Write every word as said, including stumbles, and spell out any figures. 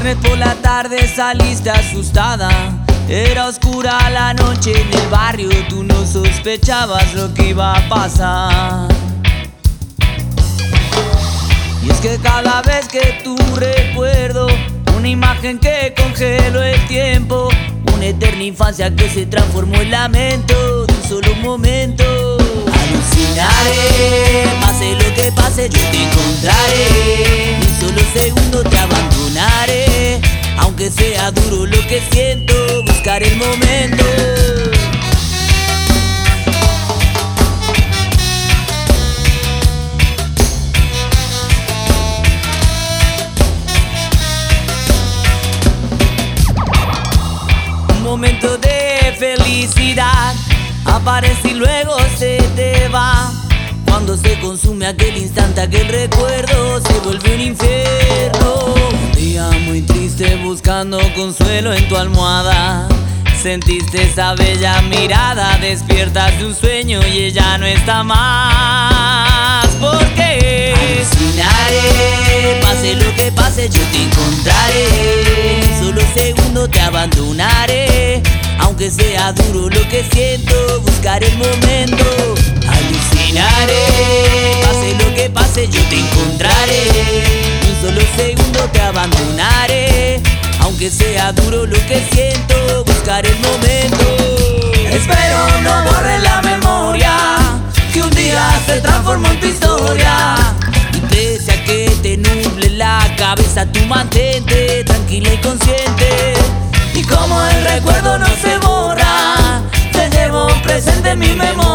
Viernes por la tarde saliste asustada. Era oscura la noche en el barrio, tú no sospechabas lo que iba a pasar. Y es que cada vez que tú recuerdo una imagen que congeló el tiempo, una eterna infancia que se transformó en lamento de un solo momento. Alucinaré, pase lo que pase yo te encontraré. En un solo segundo te abandonaré, aunque sea duro lo que siento, buscar el momento. Un momento de felicidad aparece y luego se te va. Cuando se consume aquel instante, aquel recuerdo se vuelve un infierno. Un día muy triste buscando consuelo en tu almohada, sentiste esa bella mirada, despiertas de un sueño y ella no está más. ¿Por qué? Alucinaré, pase lo que pase yo te encontraré. En un solo segundo te abandonaré, aunque sea duro lo que siento, buscar el momento. Alucinaré, pase lo que pase yo te encontraré. En un solo segundo te abandonaré, aunque sea duro lo que siento, buscar el momento. Espero no borres la memoria que un día se transformó en tu historia. Y pese a que te nuble la cabeza, tú mantente tranquila y consciente. Y como el recuerdo no se borra, te llevo presente en mi memoria.